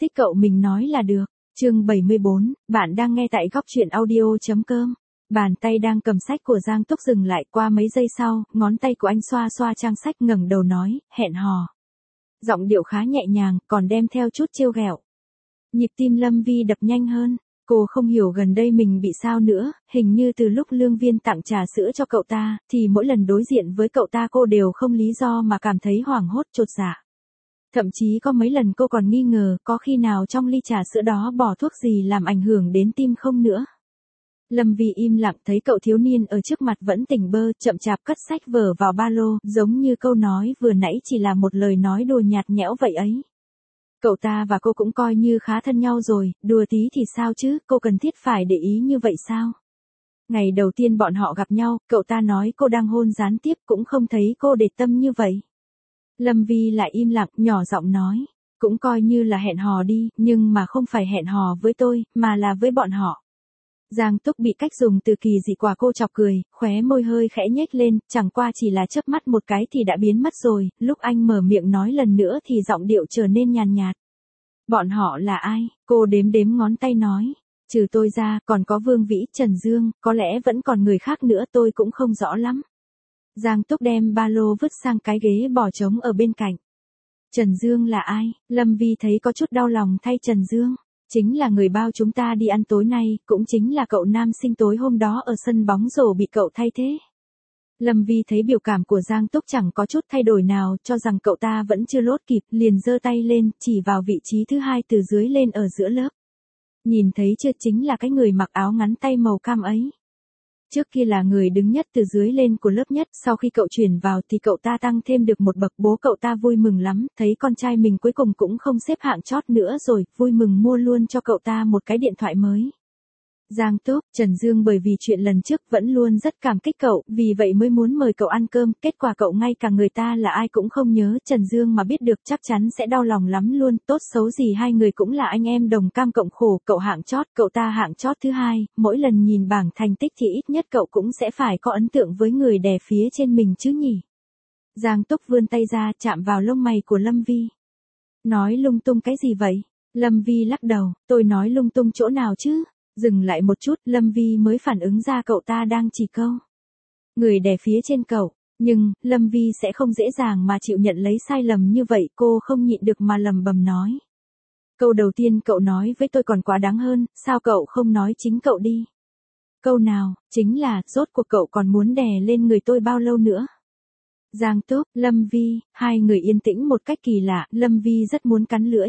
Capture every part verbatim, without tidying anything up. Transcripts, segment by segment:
Thích cậu mình nói là được. Chương bảy mươi bốn, bạn đang nghe tại góc truyện audio.com. Bàn tay đang cầm sách của Giang Túc dừng lại, qua mấy giây sau, ngón tay của anh xoa xoa trang sách, ngẩng đầu nói, hẹn hò. Giọng điệu khá nhẹ nhàng, còn đem theo chút trêu ghẹo. Nhịp tim Lâm Vi đập nhanh hơn. Cô không hiểu gần đây mình bị sao nữa, hình như từ lúc Lương Viên tặng trà sữa cho cậu ta, thì mỗi lần đối diện với cậu ta cô đều không lý do mà cảm thấy hoảng hốt chột dạ. Thậm chí có mấy lần cô còn nghi ngờ có khi nào trong ly trà sữa đó bỏ thuốc gì làm ảnh hưởng đến tim không nữa. Lâm Vi im lặng thấy cậu thiếu niên ở trước mặt vẫn tỉnh bơ, chậm chạp cất sách vở vào ba lô, giống như câu nói vừa nãy chỉ là một lời nói đùa nhạt nhẽo vậy ấy. Cậu ta và cô cũng coi như khá thân nhau rồi, đùa tí thì sao chứ, cô cần thiết phải để ý như vậy sao? Ngày đầu tiên bọn họ gặp nhau, cậu ta nói cô đang hôn gián tiếp, cũng không thấy cô để tâm như vậy. Lâm Vi lại im lặng, nhỏ giọng nói, cũng coi như là hẹn hò đi, nhưng mà không phải hẹn hò với tôi, mà là với bọn họ. Giang Túc bị cách dùng từ kỳ dị quả cô chọc cười, khóe môi hơi khẽ nhếch lên, chẳng qua chỉ là chớp mắt một cái thì đã biến mất rồi, lúc anh mở miệng nói lần nữa thì giọng điệu trở nên nhàn nhạt. Bọn họ là ai? Cô đếm đếm ngón tay nói, trừ tôi ra, còn có Vương Vĩ, Trần Dương, có lẽ vẫn còn người khác nữa tôi cũng không rõ lắm. Giang Túc đem ba lô vứt sang cái ghế bỏ trống ở bên cạnh. Trần Dương là ai? Lâm Vi thấy có chút đau lòng thay Trần Dương. Chính là người bao chúng ta đi ăn tối nay, cũng chính là cậu nam sinh tối hôm đó ở sân bóng rổ bị cậu thay thế. Lâm Vi thấy biểu cảm của Giang Túc chẳng có chút thay đổi nào, cho rằng cậu ta vẫn chưa lốt kịp, liền giơ tay lên, chỉ vào vị trí thứ hai từ dưới lên ở giữa lớp. Nhìn thấy chưa, chính là cái người mặc áo ngắn tay màu cam ấy. Trước kia là người đứng nhất từ dưới lên của lớp nhất, sau khi cậu chuyển vào thì cậu ta tăng thêm được một bậc, bố cậu ta vui mừng lắm, thấy con trai mình cuối cùng cũng không xếp hạng chót nữa rồi, vui mừng mua luôn cho cậu ta một cái điện thoại mới. Giang Túc, Trần Dương bởi vì chuyện lần trước vẫn luôn rất cảm kích cậu, vì vậy mới muốn mời cậu ăn cơm, kết quả cậu ngay cả người ta là ai cũng không nhớ, Trần Dương mà biết được chắc chắn sẽ đau lòng lắm luôn, tốt xấu gì hai người cũng là anh em đồng cam cộng khổ, cậu hạng chót, cậu ta hạng chót thứ hai, mỗi lần nhìn bảng thành tích thì ít nhất cậu cũng sẽ phải có ấn tượng với người đè phía trên mình chứ nhỉ. Giang Túc vươn tay ra chạm vào lông mày của Lâm Vi. Nói lung tung cái gì vậy? Lâm Vi lắc đầu, tôi nói lung tung chỗ nào chứ? Dừng lại một chút, Lâm Vi mới phản ứng ra cậu ta đang chỉ câu. Người đè phía trên cậu, nhưng, Lâm Vi sẽ không dễ dàng mà chịu nhận lấy sai lầm như vậy, cô không nhịn được mà lầm bầm nói. Câu đầu tiên cậu nói với tôi còn quá đáng hơn, sao cậu không nói chính cậu đi? Câu nào, chính là, rốt cuộc cậu còn muốn đè lên người tôi bao lâu nữa? Giang Túc, Lâm Vi, hai người yên tĩnh một cách kỳ lạ, Lâm Vi rất muốn cắn lưỡi.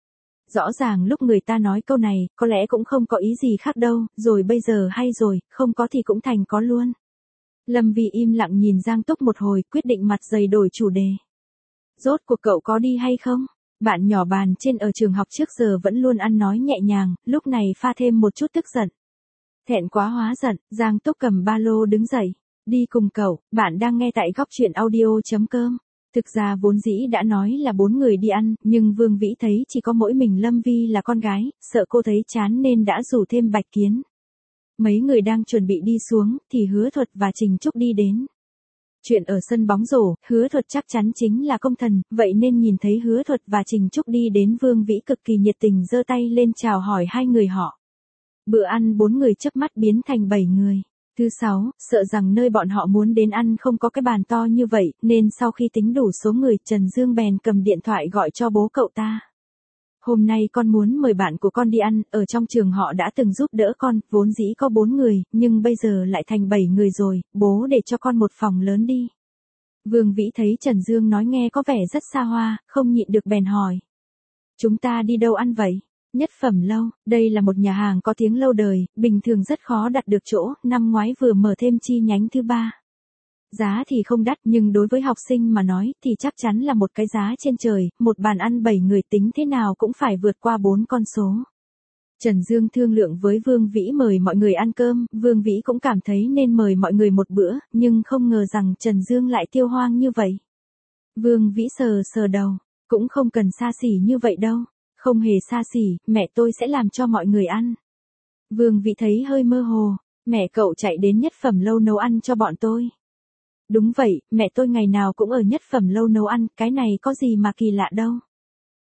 Rõ ràng lúc người ta nói câu này, có lẽ cũng không có ý gì khác đâu, rồi bây giờ hay rồi, không có thì cũng thành có luôn. Lâm Vi im lặng nhìn Giang Túc một hồi, quyết định mặt dày đổi chủ đề. Rốt cuộc cậu có đi hay không? Bạn nhỏ bàn trên ở trường học trước giờ vẫn luôn ăn nói nhẹ nhàng, lúc này pha thêm một chút tức giận. Thẹn quá hóa giận, Giang Túc cầm ba lô đứng dậy. Đi cùng cậu, bạn đang nghe tại góc truyện audio.com. Thực ra vốn dĩ đã nói là bốn người đi ăn, nhưng Vương Vĩ thấy chỉ có mỗi mình Lâm Vi là con gái, sợ cô thấy chán nên đã rủ thêm Bạch Kiến. Mấy người đang chuẩn bị đi xuống, thì Hứa Thuật và Trình Trúc đi đến. Chuyện ở sân bóng rổ, Hứa Thuật chắc chắn chính là công thần, vậy nên nhìn thấy Hứa Thuật và Trình Trúc đi đến, Vương Vĩ cực kỳ nhiệt tình giơ tay lên chào hỏi hai người họ. Bữa ăn bốn người chớp mắt biến thành bảy người. Thứ sáu, sợ rằng nơi bọn họ muốn đến ăn không có cái bàn to như vậy, nên sau khi tính đủ số người, Trần Dương bèn cầm điện thoại gọi cho bố cậu ta. Hôm nay con muốn mời bạn của con đi ăn, ở trong trường họ đã từng giúp đỡ con, vốn dĩ có bốn người, nhưng bây giờ lại thành bảy người rồi, bố để cho con một phòng lớn đi. Vương Vĩ thấy Trần Dương nói nghe có vẻ rất xa hoa, không nhịn được bèn hỏi. Chúng ta đi đâu ăn vậy? Nhất Phẩm Lâu, đây là một nhà hàng có tiếng lâu đời, bình thường rất khó đặt được chỗ, năm ngoái vừa mở thêm chi nhánh thứ ba. Giá thì không đắt nhưng đối với học sinh mà nói thì chắc chắn là một cái giá trên trời, một bàn ăn bảy người tính thế nào cũng phải vượt qua bốn con số. Trần Dương thương lượng với Vương Vĩ mời mọi người ăn cơm, Vương Vĩ cũng cảm thấy nên mời mọi người một bữa, nhưng không ngờ rằng Trần Dương lại tiêu hoang như vậy. Vương Vĩ sờ sờ đầu, cũng không cần xa xỉ như vậy đâu. Không hề xa xỉ, mẹ tôi sẽ làm cho mọi người ăn. Vương Vĩ thấy hơi mơ hồ, mẹ cậu chạy đến Nhất Phẩm Lâu nấu ăn cho bọn tôi. Đúng vậy, mẹ tôi ngày nào cũng ở Nhất Phẩm Lâu nấu ăn, cái này có gì mà kỳ lạ đâu.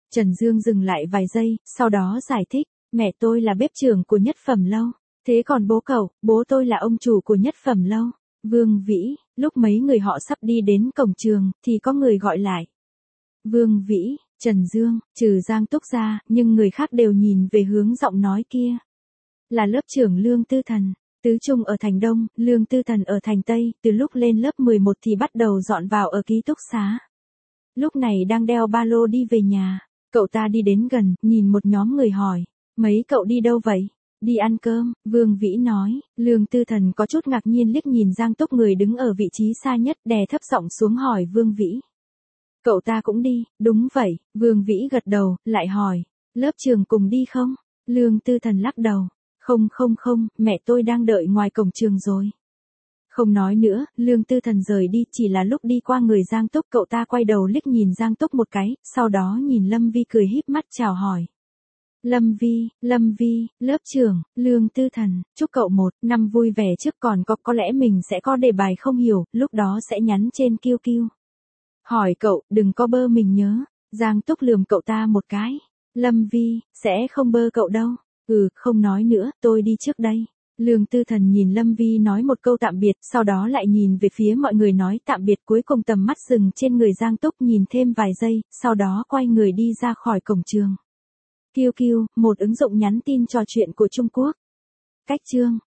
Trần Dương dừng lại vài giây, sau đó giải thích, mẹ tôi là bếp trưởng của Nhất Phẩm Lâu. Thế còn bố cậu, bố tôi là ông chủ của Nhất Phẩm Lâu. Vương Vĩ, lúc mấy người họ sắp đi đến cổng trường, thì có người gọi lại. Vương Vĩ, Trần Dương, trừ Giang Túc ra, nhưng người khác đều nhìn về hướng giọng nói kia. Là lớp trưởng Lương Tư Thần. Tứ Trung ở thành Đông, Lương Tư Thần ở thành Tây, từ lúc lên lớp mười một thì bắt đầu dọn vào ở ký túc xá. Lúc này đang đeo ba lô đi về nhà, cậu ta đi đến gần, nhìn một nhóm người hỏi, mấy cậu đi đâu vậy? Đi ăn cơm, Vương Vĩ nói. Lương Tư Thần có chút ngạc nhiên liếc nhìn Giang Túc người đứng ở vị trí xa nhất, đè thấp giọng xuống hỏi Vương Vĩ. Cậu ta cũng đi, đúng vậy, Vương Vĩ gật đầu, lại hỏi, lớp trường cùng đi không? Lương Tư Thần lắc đầu. Không không không, mẹ tôi đang đợi ngoài cổng trường rồi. Không nói nữa, Lương Tư Thần rời đi, chỉ là lúc đi qua người Giang Túc cậu ta quay đầu liếc nhìn Giang Túc một cái, sau đó nhìn Lâm Vi cười híp mắt chào hỏi. Lâm Vi, Lâm Vi, lớp trưởng, Lương Tư Thần, chúc cậu một năm vui vẻ trước còn có có lẽ mình sẽ có đề bài không hiểu, lúc đó sẽ nhắn trên Q Q. Hỏi cậu, đừng có bơ mình nhớ. Giang Túc lườm cậu ta một cái. Lâm Vi, sẽ không bơ cậu đâu. Ừ, không nói nữa, tôi đi trước đây. Lương Tư Thần nhìn Lâm Vi nói một câu tạm biệt, sau đó lại nhìn về phía mọi người nói tạm biệt, cuối cùng tầm mắt dừng trên người Giang Túc nhìn thêm vài giây, sau đó quay người đi ra khỏi cổng trường. Q Q, một ứng dụng nhắn tin trò chuyện của Trung Quốc. Cách chương